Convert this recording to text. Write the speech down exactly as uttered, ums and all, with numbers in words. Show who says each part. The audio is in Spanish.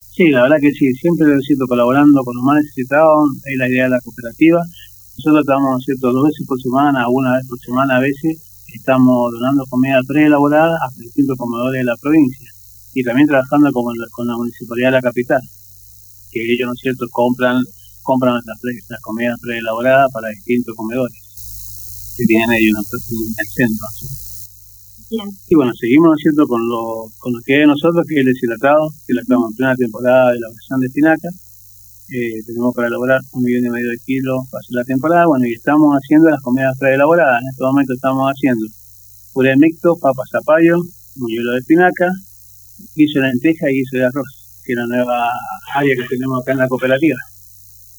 Speaker 1: Sí, la verdad que sí, siempre lo siento colaborando con los más necesitados, es la idea de la cooperativa. Nosotros estamos, ¿cierto?, dos veces por semana, una vez por semana a veces, estamos donando comida preelaborada a distintos comedores de la provincia y también trabajando con la, con la municipalidad de la capital, que ellos, ¿no es cierto?, compran compran las, las comidas preelaboradas para distintos comedores que tienen ellos en el centro. ¿Sí? Bien. Y bueno, seguimos, ¿no es cierto?, con lo, con lo que es de nosotros, que es el deshidratado, que la estamos en plena temporada de la elaboración de espinaca. Eh, tenemos para elaborar un millón y medio de kilos para hacer la temporada, bueno, y estamos haciendo las comidas preelaboradas. En este momento estamos haciendo puré mixto, papa zapallo, un hielo de espinaca, guiso de lenteja y guiso de arroz, que es la nueva área que tenemos acá en la cooperativa.